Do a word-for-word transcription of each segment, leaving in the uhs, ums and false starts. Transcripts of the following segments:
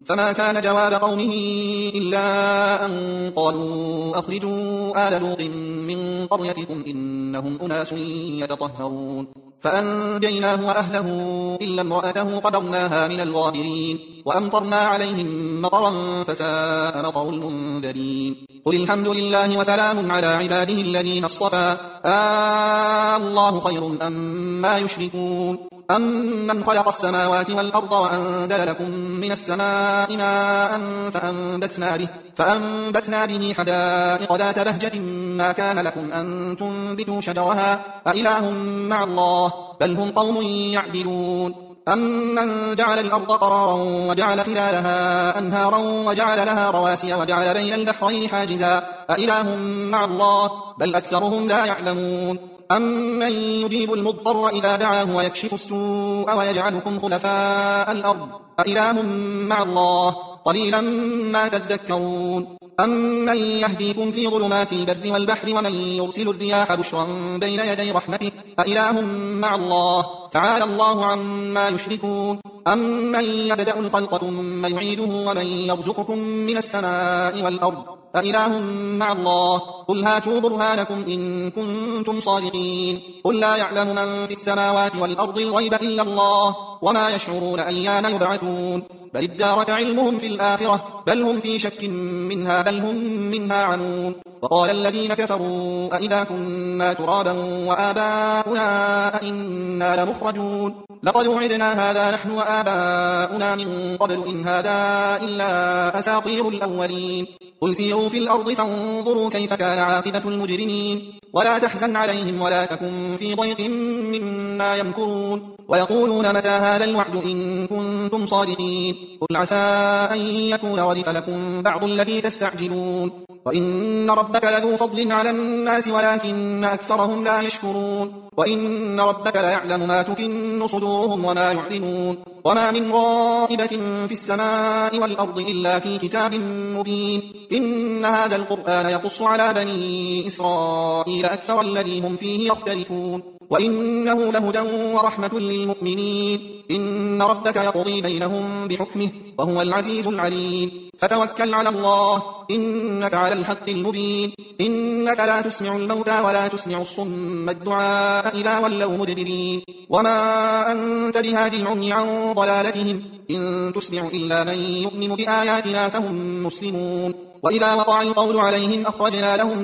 فما كان جواب قومه إلا أن قالوا أخرجوا آل لوط من قريتكم إنهم أناس يتطهرون فأنجيناه وأهله إلا امرأته قدرناها من الغابرين وأمطرنا عليهم مطرا فساء مطر المنذرين قل الحمد لله وسلام على عباده الذين اصطفى آه الله خير أم ما يشركون أمن خلق السماوات والأرض وأنزل لكم من السماء ماء فأنبتنا به, فأنبتنا به حدائق ذات بهجة ما كان لكم أن تنبتوا شجرها أإله مع الله بل هم قوم يعدلون أمن جعل الأرض قرارا وجعل خلالها أنهارا وجعل لها رواسي وجعل بين البحرين حاجزا أإله مع الله بل أكثرهم لا يعلمون أمن يجيب المضطر إذا دعاه ويكشف السوء ويجعلكم خلفاء الأرض أإله مع الله قليلا ما تذكرون أمن يهديكم في ظلمات البر والبحر ومن يرسل الرياح بشرا بين يدي رحمته أإله مع الله تعالى الله عما يشركون أمن يبدأ الخلق ثم يعيده ومن يرزقكم من السماء والأرض أإله مع الله قل هاتوا برهانكم إن كنتم صادقين قل لا يعلم من في السماوات والأرض الغيب إلا الله وما يشعرون أيان يبعثون بل ادارك علمهم في الآخرة بل هم في شك منها بل هم منها عمون وقال الذين كفروا أئذا كنا ترابا وآباؤنا أئنا لمخرجون لقد وعدنا هذا نحن وآباؤنا من قبل إن هذا إلا أساطير الأولين قل سيروا في الأرض فانظروا كيف كان عاقبة المجرمين ولا تحزن عليهم ولا تكن في ضيق مما يمكرون ويقولون متى هذا الوعد إن كنتم صادقين قل عسى أن يكون ردف لكم بعض الذي تستعجلون وإن ربك لذو فضل على الناس ولكن أكثرهم لا يشكرون وإن ربك ليعلم ما تكن صدورهم وما يعلنون وما من غائبة في السماء والأرض إلا في كتاب مبين إن هذا القرآن يقص على بني إسرائيل أكثر الذي هم فيه يختلفون وإنه لهدى ورحمة للمؤمنين إن ربك يقضي بينهم بحكمه وهو العزيز العليم فتوكل على الله إنك على الحق المبين إنك لا تسمع الموتى ولا تسمع الصم الدعاء إذا ولوا مدبرين وما أنت بهادي العمي عن ضلالتهم إن تسمع إلا من يؤمن بآياتنا فهم مسلمون وإذا وقع القول عليهم أخرجنا لهم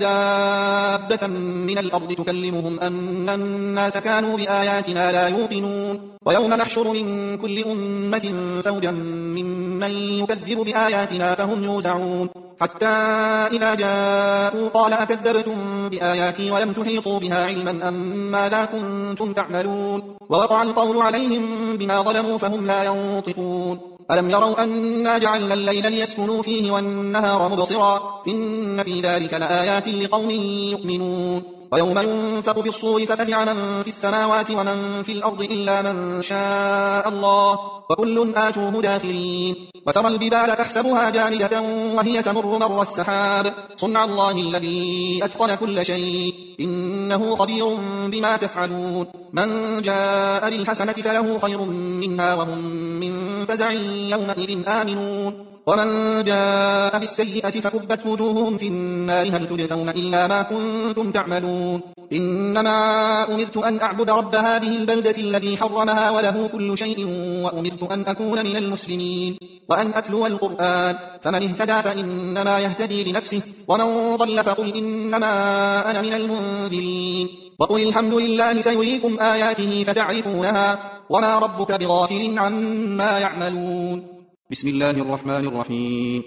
دابة من الأرض تكلمهم أن الناس كانوا بآياتنا لا يوقنون ويوم نحشر من كل أمة فوجا ممن يكذب بآياتنا فهم يوزعون حتى إذا جاءوا قال أكذبتم بآياتي ولم تحيطوا بها علما أم ماذا كنتم تعملون ووقع القول عليهم بما ظلموا فهم لا ينطقون ألم يروا أنا جعلنا الليل ليسكنوا فيه والنهار مبصرا إن في ذلك لآيات لقوم يؤمنون ويوم ينفق في الصور ففزع من في السماوات ومن في الأرض إلا من شاء الله وكل آتوه داخرين وترى الجبال تحسبها جامدة وهي تمر مر السحاب صنع الله الذي أتقن كل شيء إنه خبير بما تفعلون من جاء بالحسنة فله خير منها وهم من فزع يومئذ آمنون ومن جاء بالسيئة فكبت وجوههم في النار هل تجزون إلا ما كنتم تعملون إنما أمرت أن أعبد رب هذه البلدة الذي حرمها وله كل شيء وأمرت أن أكون من المسلمين وأن أتلو القرآن فمن اهتدى فإنما يهتدي لنفسه ومن ضل فقل إنما أنا من المنذرين وقل الحمد لله سيريكم آياته فتعرفونها وما ربك بغافل عما يعملون بسم الله الرحمن الرحيم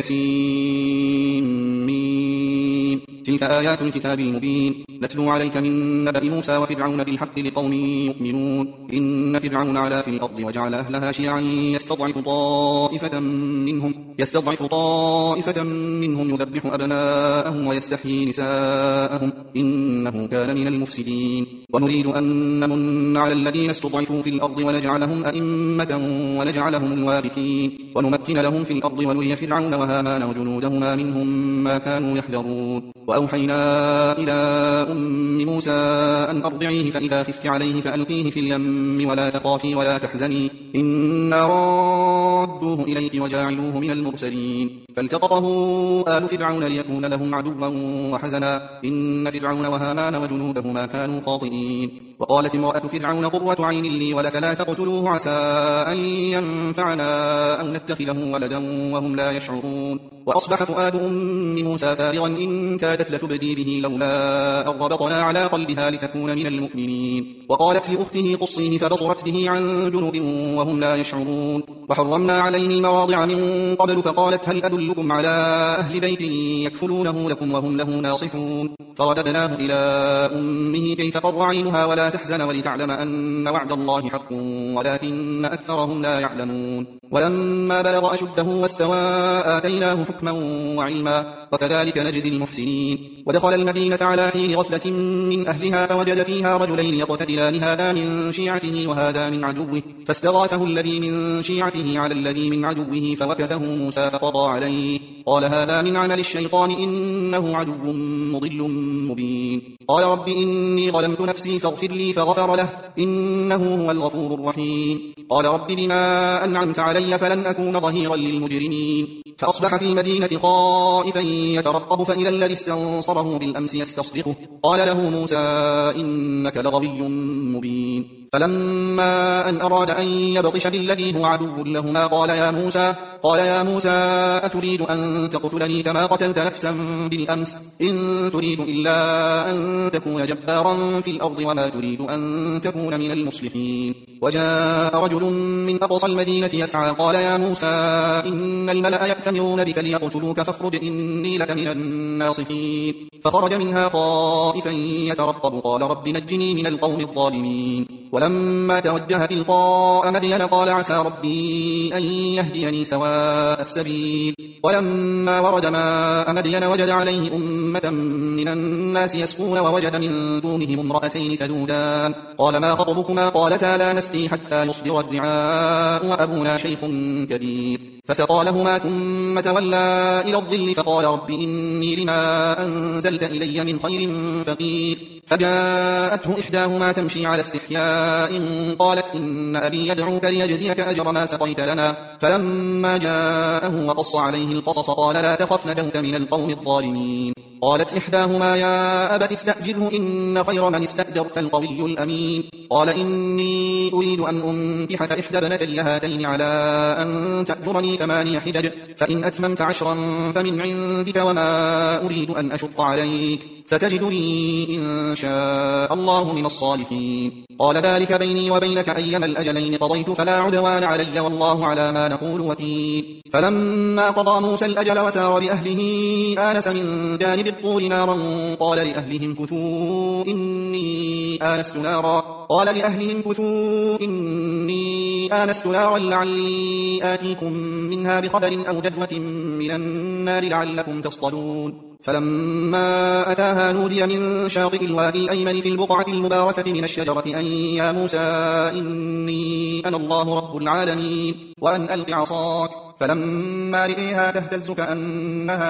وياسين ميم تلك آيات الكتاب المبين نتلو عليك من نبأ موسى وفرعون بالحق لقوم يؤمنون إن فرعون علا في الأرض وجعل أهلها شيعا يستضعف طائفة منهم يستضعف طائفة منهم يذبح أبناءهم ويستحيي نساءهم إنه كان من المفسدين ونريد أن نمن على الذين استضعفوا في الأرض ونجعلهم أئمة ونجعلهم الوارثين ونمكن لهم في الأرض ونري فرعون وهامان وجنودهما منهم ما كانوا يحذرون وأوحينا إلى أم موسى أن أرضعيه فإذا خفت عليه فألقيه في اليم ولا تخافي ولا تحزني إنا رادوه إليك وجاعلوه من المرسلين فالتقطه آل فرعون ليكون لهم عدوا وحزنا إن فرعون وهامان وجنودهما كانوا خاطئين وقالت امرأة فرعون قرة عين لي ولك لا تقتلوه عسى أن ينفعنا أو نتخذه ولدا وهم لا يشعرون وأصبح فؤاد أم موسى فارغا إن كادت لتبدي به لولا أن ربطنا على قلبها لتكون من المؤمنين وقالت لأخته قصيه فبصرت به عن جنوب وهم لا يشعرون وحرمنا عليه المراضع من قبل فقالت هل أدلكم على أهل بيت يكفلونه لكم وهم له ناصحون فرددناه إلى أمه كي تقر عينها ولا تحزن ولتعلم أن وعد الله حق ولكن أكثرهم لا يعلمون ولما بلغ أشده واستوى آتيناه حكما وعلما وكذلك نجزي المحسنين ودخل المدينة على حين غفلة من أهلها فوجد فيها رجلين يقتتلان هذا من شيعته وهذا من عدوه فاستغاثه الذي من شيعته على الذي من عدوه فوكزه موسى فقضى عليه قال هذا من عمل الشيطان إنه عدو مضل مبين قال رب إني ظلمت نفسي فاغفر لي فغفر له إنه هو الغفور الرحيم قال رب بما أنعمت علي فلن أكون ظهيرا للمجرمين فأصبح في المدينة خائفا يترقب فإذا الذي استنصره بالأمس يستصرخه قال له موسى إنك لغوي مبين فلما أن أراد أن يبطش بالذي هو عدو لهما قال يا موسى قال يا موسى أتريد أن تقتلني كما قتلت نفسا بالأمس إن تريد إلا أن تكون جبارا في الأرض وما تريد أن تكون من المصلحين وجاء رجل من أقصى المدينة يسعى قال يا موسى إن الملأ يأتمرون بك ليقتلوك فاخرج إني لك من الناصحين فخرج منها خائفا يترقب قال رب نجني من القوم الظالمين ولما توجه تلقاء مدين قال عسى ربي أن يهديني سواء السبيل ولما ورد ماء مدين وجد عليه أمة من الناس يسقون ووجد من دونهم امرأتين تذودان قال ما خطبكما قالتا لا نسقي حتى يصدر الرعاء وأبونا شيخ كبير فسقى لهما ثم تولى إلى الظل فقال رب إني لما أنزلت إلي من خير فقير فجاءته إحداهما تمشي على استحياء قالت إن أبي يدعوك ليجزيك أجر ما سقيت لنا فلما جاءه وقص عليه القصص قال لا تخف نجوت من القوم الظالمين قالت إحداهما يا أبت استأجره إن خير من استأجرت القوي الأمين قال إني أريد أن أنكحك إحدى بنتي هاتين على أن تأجرني ثماني حجج فإن أتممت عشرا فمن عندك وما أريد أن أشق عليك ستجدني إن شاء الله من الصالحين قال ذلك بيني وبينك أيما الأجلين قضيت فلا عدوان علي والله على ما نقول وكيل فلما قضى موسى الأجل وسار بأهله آنس من جانب الطور نارا قال لأهلهم كثوا إني آنست نارا قال لأهلهم كثوا إني آنست نارا لعلي آتيكم منها بخبر أو جذوة من النار لعلكم تصطلون فلما أتاها نودي من شاطئ الوادي الأيمن في البقعة المباركة من الشجرة أن يا موسى إني أنا الله رب العالمين وأن ألق عصاك فلما رئيها تهتز كأنها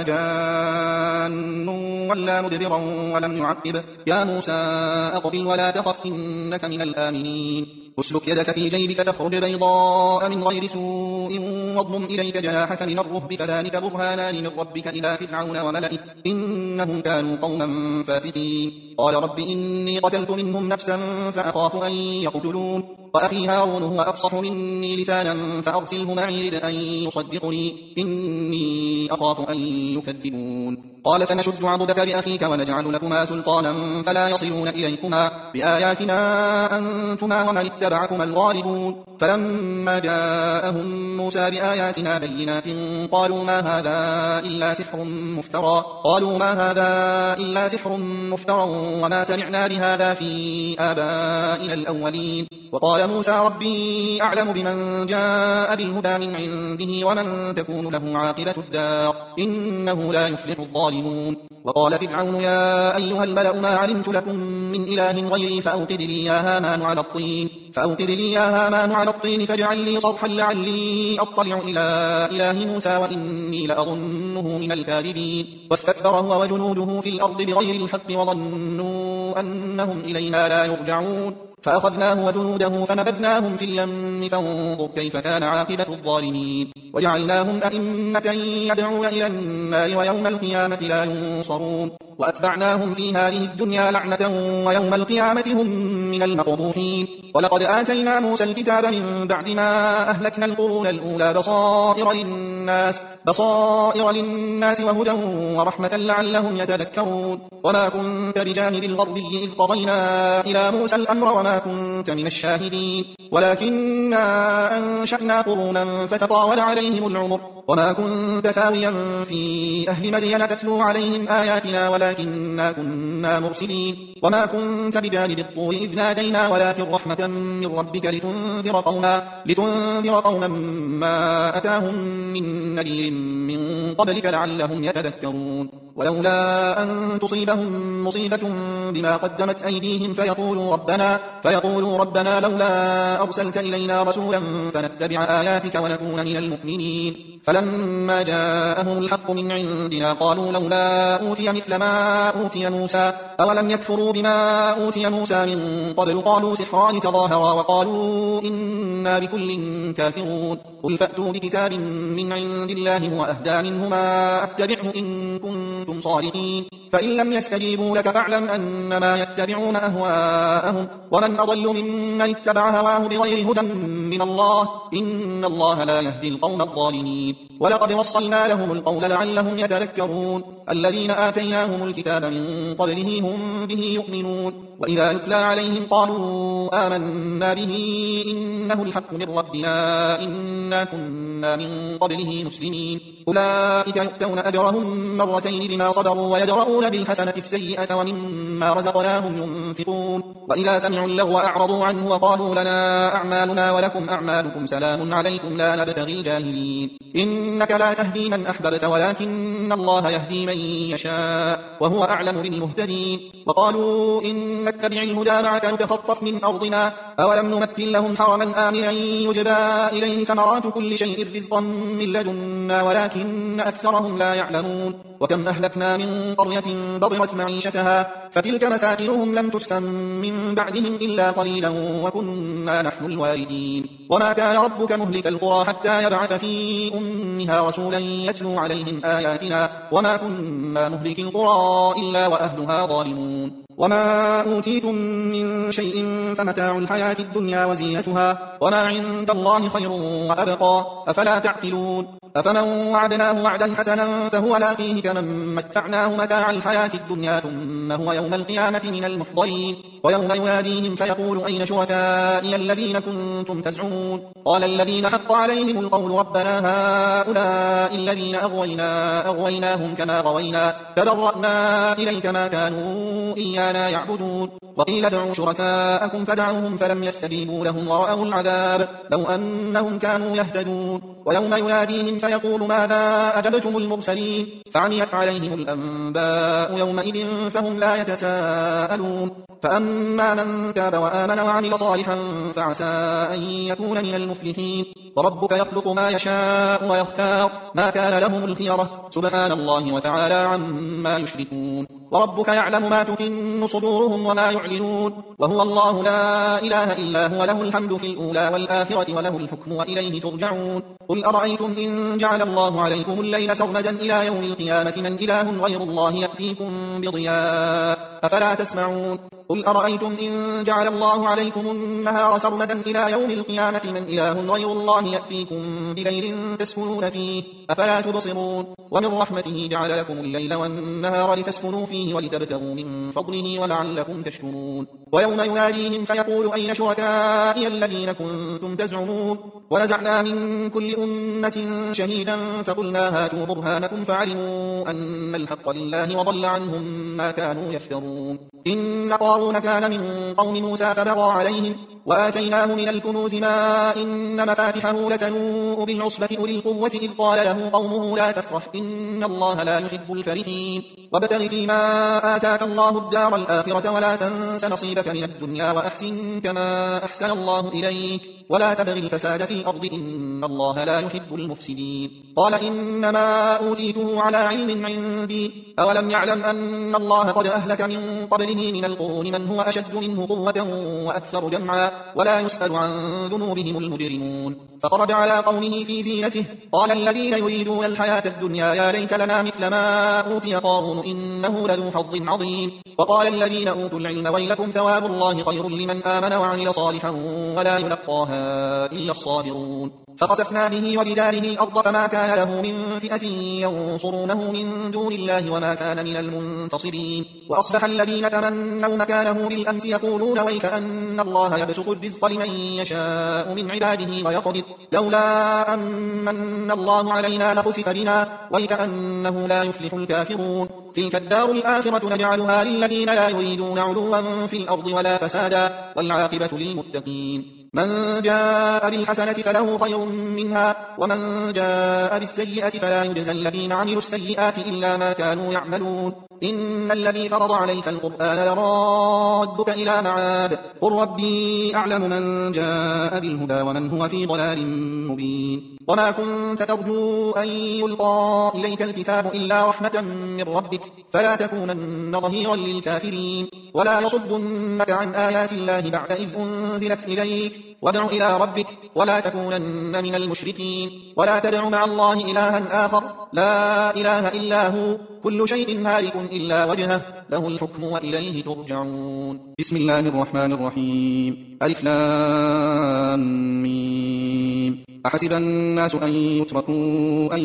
جان ولا مدبرا ولم يعقب يا موسى أقبل ولا تخف إنك من الآمنين أسلك يدك في جيبك تخرج بيضاء من غير سوء واضمم إليك جناحك من الرهب فذلك برهانان من ربك إلى فرعون وملئه إنهم كانوا قوما فاسقين قال رب إني قتلت منهم نفسا فأخاف أن يقتلون وأخي هارون هو أفصح مني لسانا فأرسله معي رد أن يصدقني إني أخاف أن يكذبون قال سنشد عضدك بأخيك ونجعل لكما سلطانا فلا يصلون إليكما بآياتنا أنتما ومن اتبعكما الغالبون فلما جاءهم موسى بآياتنا بينات قالوا ما هذا إلا سحر مفترى قالوا ما هذا إلا سحر مفترى وما سمعنا بهذا في آبائنا الأولين وقال موسى ربي أعلم بمن جاء بالهدى من عنده ومن تكون له عاقبة الدار إنه لا يفلح الظالمون. وقال فرعون يا أيها الملأ ما علمت لكم من إله غيري فأوقد لي يا هامان على الطين فأوقد لي يا هامان على الطين فاجعل لي صرحا لعلي أطلع إلى إله موسى وإني لأظنه من الكاذبين. واستكبر هو وجنوده في الأرض بغير الحق وظنوا أنهم إلينا لا يرجعون فأخذناه وجنوده فنبذناهم في اليم فانظر كيف كان عاقبة الظالمين. وجعلناهم أئمة يدعون إلى النار ويوم القيامة لا ينصرون. وأتبعناهم في هذه الدنيا لعنة ويوم القيامة هم من المقبوحين. ولقد آتينا موسى الكتاب من بعد ما أهلكنا القرون الأولى بصائر للناس, بصائر للناس وهدى ورحمة لعلهم يتذكرون. وما كنت بجانب الغربي إذ قضينا إلى موسى الأمر وما كنت من الشاهدين ولكننا أنشأنا قرونا فتطاول عليهم العمر وما كنت ثاويا في أهل مدين تتلو عليهم آياتنا ولكننا كنا مرسلين. وما كنت بجانب الطور إذ نادينا ولكن رحمة من ربك لتنذر قوما, لتنذر قوما ما أتاهم من نذير من قبلك لعلهم يتذكرون. ولولا أن تصيبهم مصيبة بما قدمت أيديهم فيقولوا ربنا, فيقولوا ربنا لولا أرسلت إلينا رسولا فنتبع آياتك ونكون من المؤمنين. فلما جاءهم الحق من عندنا قالوا لولا أوتي مثل ما أوتي موسى أولم يكفروا بما أوتي موسى من قبل قالوا سحران تظاهرا وقالوا إنا بكل كافرون. قل فأتوا بكتاب من عند الله هو أهدى منهما أتبعه إن كنتم صادقين. فإن لم يستجيبوا لك فاعلم أنما يتبعون أهواءهم ومن أضل ممن اتبع هواه بغير هدى من الله إن الله لا يهدي القوم الظالمين. ولقد وصلنا لهم القول لعلهم يتذكرون. الذين آتيناهم الكتاب من قبله هم به يؤمنون. وإذا يتلى عليهم قالوا آمنا به إنه الحق من ربنا إنا كنا من قبله مسلمين. أولئك يؤتون أجرهم مرتين بما صبروا ويدرؤون بالحسنة السيئة ومما رزقناهم ينفقون. وإذا سمعوا اللغو أعرضوا عنه وقالوا لنا أعمالنا ولكم أعمالكم سلام عليكم لا نبتغي الجاهلين. إنك لا تهدي من أحببت ولكن الله يهدي من يشاء وهو أعلم بالمهتدين. وقالوا إن نتبع الهدى معك نتخطف من أرضنا أولم نمكن لهم حرما آمنا يجبى إليه ثمرات كل شيء رزقا من لدنا ولكن أكثرهم لا يعلمون. وكم أهلكنا من قرية بطرت معيشتها فتلك مساكنهم لم تسكن من بعدهم إلا قليلا وكنا نحن الوارثين. وما كان ربك مهلك القرى حتى يبعث في أمها رسولا يتلو عليهم آياتنا وما كنا مهلك القرى إلا وأهلها ظالمون. وما أوتيتم من شيء فمتاع الحياة الدنيا وزينتها وما عند الله خير وأبقى أفلا تعقلون. أفمن وعدناه وعدا حسنا فهو لاقيه كمن متعناه متاع الحياة الدنيا ثم هو يوم القيامة من المحضرين. ويوم يناديهم فيقول أين شركائي الذين كنتم تزعمون قال الذين حق عليهم القول ربنا هؤلاء الذين أغوينا أغويناهم كما غوينا تبرأنا إليك ما كانوا إيانا يعبدون. وقيل ادعوا شركاءكم فدعوهم فلم يستجيبوا لهم ورأوا العذاب لو أنهم كانوا يهتدون. ويوم يناديهم فيقول ماذا أجبتم المرسلين فعميت عليهم الأنباء يومئذ فهم لا يتساءلون. فأما من تاب وآمن وعمل صالحا فعسى أن يكون من المفلحين. وربك يخلق ما يشاء ويختار ما كان لهم الخيرة سبحان الله وتعالى عما يشركون. وربك يعلم ما تكن صدورهم وما يعلنون وهو الله لا إله إلا هو له الحمد في الأولى والآخرة وله الحكم وإليه ترجعون. قل أرأيتم إن جعل الله عليكم الليل سرمدا إلى يوم القيامة من إله غير الله يأتيكم بضياء أفلا تسمعون. قل أرأيتم إن جعل الله عليكم النهار سرمدا إلى يوم القيامة من إله غير الله يأتيكم بليل تسكنون فيه أفلا تبصرون. ومن رحمته جعل لكم الليل والنهار لتسكنوا فيه ولتبتغوا من فضله ولعلكم تشكرون. ويوم يناديهم فيقول أين شركائي الذين كنتم تزعمون ونزعنا من كل أمة شهيدا فقلنا هاتوا برهانكم فعلموا أن الحق لله وضل عنهم ما كانوا يفترون. إن قارون كان من قوم موسى فبغى عليهم وآتيناه من الكنوز ما إن مفاتحه لتنوء بالعصبة أولي القوة إذ قال له قومه لا تفرح إن الله لا يحب الفرحين وابتغ فيما آتاك الله الدار الآخرة ولا تنس نصيبك من الدنيا وأحسن كما أحسن الله إليك ولا تبغ الفساد في الأرض إن الله لا يحب المفسدين قال إنما أوتيته على علم عندي أولم يعلم أن الله قد أهلك من قبله من القرون من هو أشد منه قوة وأكثر جمعا ولا يسأل عن ذنوبهم المجرمون فخرج على قومه في زينته قال الذين يريدون الحياة الدنيا يا ليت لنا مثل ما أوتي قارون إنه لذو حظ عظيم وقال الذين أوتوا العلم ويلكم ثواب الله خير لمن آمن وعمل صالحا ولا يلقاها إلا الصابرون فخسفنا به وبداره الأرض فما كان له من فئة ينصرونه من دون الله وما كان من المنتصرين وأصبح الذين تمنوا مكانه بالأمس يقولون ويك أن الله يبسط الرزق لمن يشاء من عباده ويقدر لولا أمن الله علينا لخسف بنا ويك أنه لا يفلح الكافرون تلك الدار الآخرة نجعلها للذين لا يريدون علوا في الأرض ولا فسادا والعاقبة للمتقين من جاء بالحسنة فله خير منها ومن جاء بالسيئة فلا يجزى الذين عملوا السيئات إلا ما كانوا يعملون إن الذي فرض عليك القرآن لرادك إلى معاد قل ربي أعلم من جاء بالهدى ومن هو في ضلال مبين وما كنت ترجو أن يلقى إليك الكتاب إلا رحمة من ربك فلا تكونن ظهيرا للكافرين ولا يصدنك عن آيات الله بعد إذ أنزلت إليك وادع إلى ربك ولا تكونن من المشركين ولا تدع مع الله إلها آخر لا إله إلا هو كل شيء هالك إلا وجهه له الحكم وإليه ترجعون بسم الله الرحمن الرحيم ألف لام ميم أحسب الناس أن يتركوا أن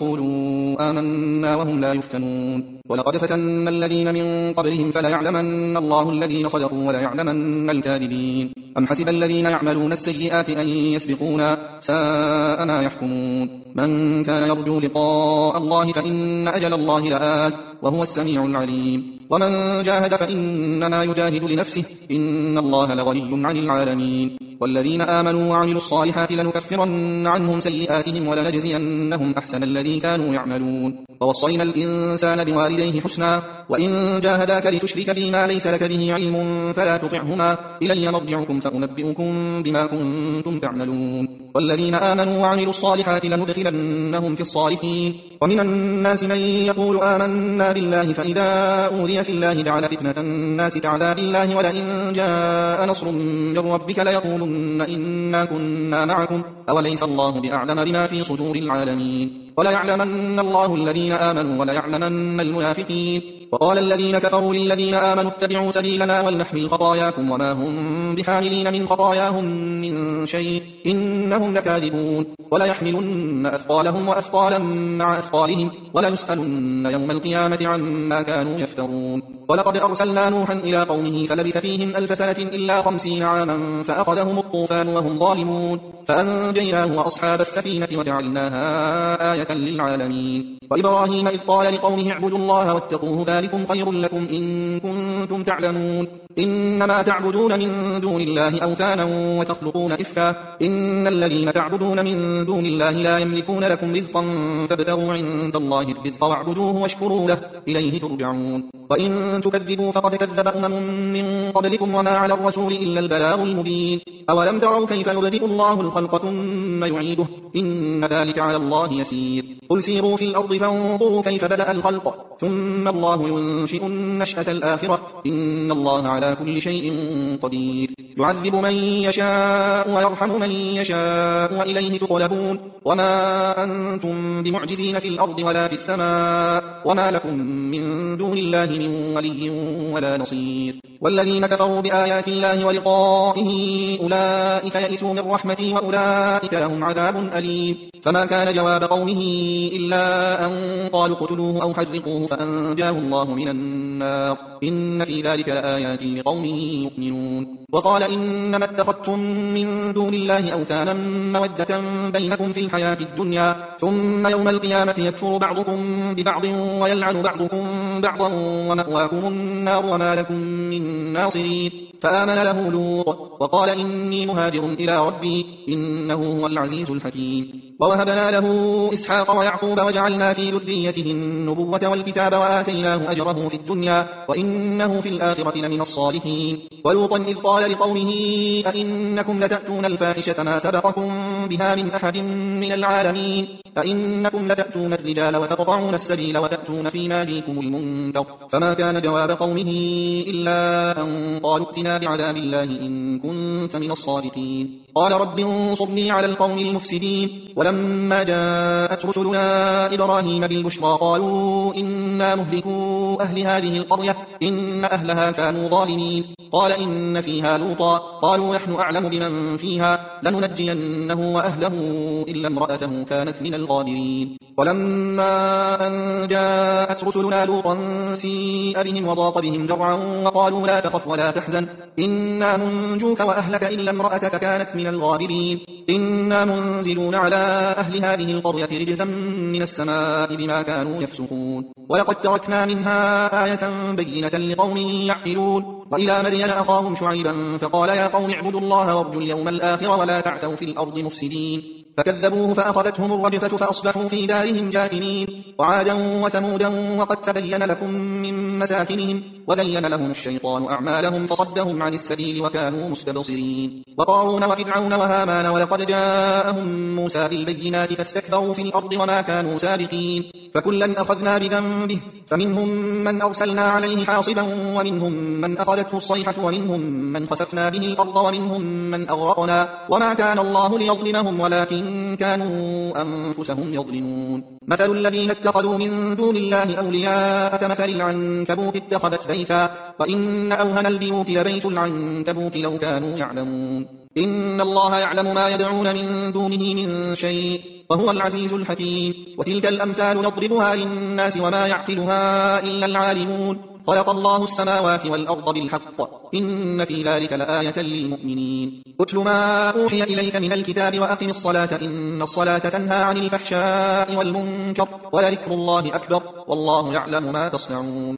يقولوا آمنا وهم لا يفتنون ولقد فتنا الذين من قبلهم فليعلمن الله الذين صدقوا وليعلمن الكاذبين أم حسب الذين يعملون السيئات أن يسبقونا ساء ما يحكمون من كان يرجو لقاء الله فإن أجل الله لآت وهو السميع العليم ومن جاهد فإنما يجاهد لنفسه إن الله لغني عن العالمين والذين آمنوا وعملوا الصالحات لنكفرن عنهم سيئاتهم ولنجزينهم أحسن الذي كانوا يعملون ووصينا الإنسان بوالديه حسنا وإن جاهداك لتشرك بي ما ليس لك به علم فلا تطعهما إلي مرجعكم فأنبئكم بما كنتم تعملون والذين آمنوا وعملوا الصالحات لندخلنهم في الصالحين ومن الناس من يقول آمنا بالله فإذا أوذي في الله جعل فتنة الناس كعذاب الله ولئن جاء نصر من ربك ليقولن إنا كنا معكم أوليس الله بأعلم بما في صدور العالمين وليعلمن الله الذين آمنوا وليعلمن المنافقين وقال الذين كفروا للذين آمنوا اتبعوا سبيلنا ولنحمل خطاياكم وما هم بحاملين من خطاياهم من شيء إنهم لكاذبون وليحملن أثقالهم وأثقالا مع أثقالهم وليسألن يوم القيامة عما كانوا يفترون ولقد أرسلنا نوحا إلى قومه فلبث فيهم ألف سنة إلا خمسين عاما فأخذهم الطوفان وهم ظالمون فأنجيناه وأصحاب السفينة وجعلناها آية للعالمين وإبراهيم إذ قال لقومه اعبدوا الله واتقوه ذلكم خير لكم إن كنتم تعلمون إنما تعبدون من دون الله أوثانا وتخلقون إفكا إن الذين تعبدون من دون الله لا يملكون لكم رزقا فابتغوا عند الله الرزق واعبدوه واشكروا له إليه ترجعون وإن تكذبوا فقد كذب أمم من قبلكم وما على الرسول إلا البلاغ المبين أولم تروا كيف يبدئ الله الخلق ثم يعيده إن ذلك على الله يسير قل سيروا في الأرض فانظروا كيف بدأ الخلق ثم الله ينشئ النشأة الآخرة إن الله على كل شيء قدير يعذب من يشاء ويرحم من يشاء وإليه تقلبون وما أنتم بمعجزين في الأرض ولا في السماء وما لكم من دون الله من ولي ولا نصير والذين كفروا بآيات الله ولقائه أولئك يئسوا من رحمتي وأولئك لهم عذاب أليم فما كان جواب قومه إلا أن قالوا اقتلوه أو حرقوه فأنجاه الله من النار إن في ذلك لآيات لقوم يؤمنون وقال إنما اتخذتم من دون الله أوثانا مودة بينكم في الحياة الدنيا ثم يوم القيامة يكفر بعضكم ببعض ويلعن بعضكم بعضا ومأواكم النار وما لكم من ناصرين فآمن له لوط وقال إني مهاجر إلى ربي إنه هو العزيز الحكيم. ووهبنا له إسحاق ويعقوب وجعلنا في ذريته النبوة والكتاب وآتيناه أجره في الدنيا وإنه في الآخرة لمن الصالحين. ولوطا إذ قال لقومه أئنكم لتأتون الفاحشة ما سبقكم بها من أحد من العالمين أئنكم لتأتون الرجال وتقطعون السبيل وتأتون في ناديكم المنكر. فما كان جواب قومه إلا أن قالوا ائتنا بعذاب الله إن كنت من الصادقين. قال رب انصرني على القوم المفسدين. ولما جاءت رسلنا إبراهيم بالبشرى قالوا إنا مهلكو أهل هذه القرية إن أهلها كانوا ظالمين. قال إن فيها لوطا قالوا نحن أعلم بمن فيها لننجينه وأهله إلا امرأته كانت من الغابرين. ولما أن جاءت رسلنا لوطا سيء بهم وضاق بهم ذرعا وقالوا لا تخف ولا تحزن إنا منجوك وأهلك إلا امرأتك كانت من الغابرين. إنا منزلون على أهل هذه القرية رجزا من السماء بما كانوا يفسقون. ولقد تركنا منها آية بينة لقوم يعقلون. وإلى مدين أخاهم شعيبا فقال يا قوم اعبدوا الله وارجوا اليوم الآخر ولا تعثوا في الأرض مفسدين. فكذبوه فأخذتهم الرجفة فأصبحوا في دارهم جاثمين. وعادا وثمودا وقد تبين لكم من مساكنهم وزين لهم الشيطان أعمالهم فصدهم عن السبيل وكانوا مستبصرين. وقارون وفرعون وهامان ولقد جاءهم موسى بالبينات فاستكبروا في الأرض وما كانوا سابقين. فكلا أخذنا بذنبه فمنهم من أرسلنا عليه حاصبا ومنهم من أخذته الصيحة ومنهم من خسفنا به الأرض ومنهم من أغرقنا وما كان الله ليظلمهم ولكن كانوا أنفسهم يظلمون. مثل الذين اتخذوا من دون الله أولياء كمثل العنكبوت اتخذت بيتا وإن أوهن البيوت لبيت العنكبوت لو كانوا يعلمون. إن الله يعلم ما يدعون من دونه من شيء وهو العزيز الحكيم. وتلك الأمثال نضربها للناس وما يعقلها إلا العالمون. خلق الله السماوات والأرض بالحق إن في ذلك لآية للمؤمنين. اتل ما أوحي إليك من الكتاب وأقم الصلاة إن الصلاة تنهى عن الفحشاء والمنكر ولذكر الله أكبر والله يعلم ما تصنعون.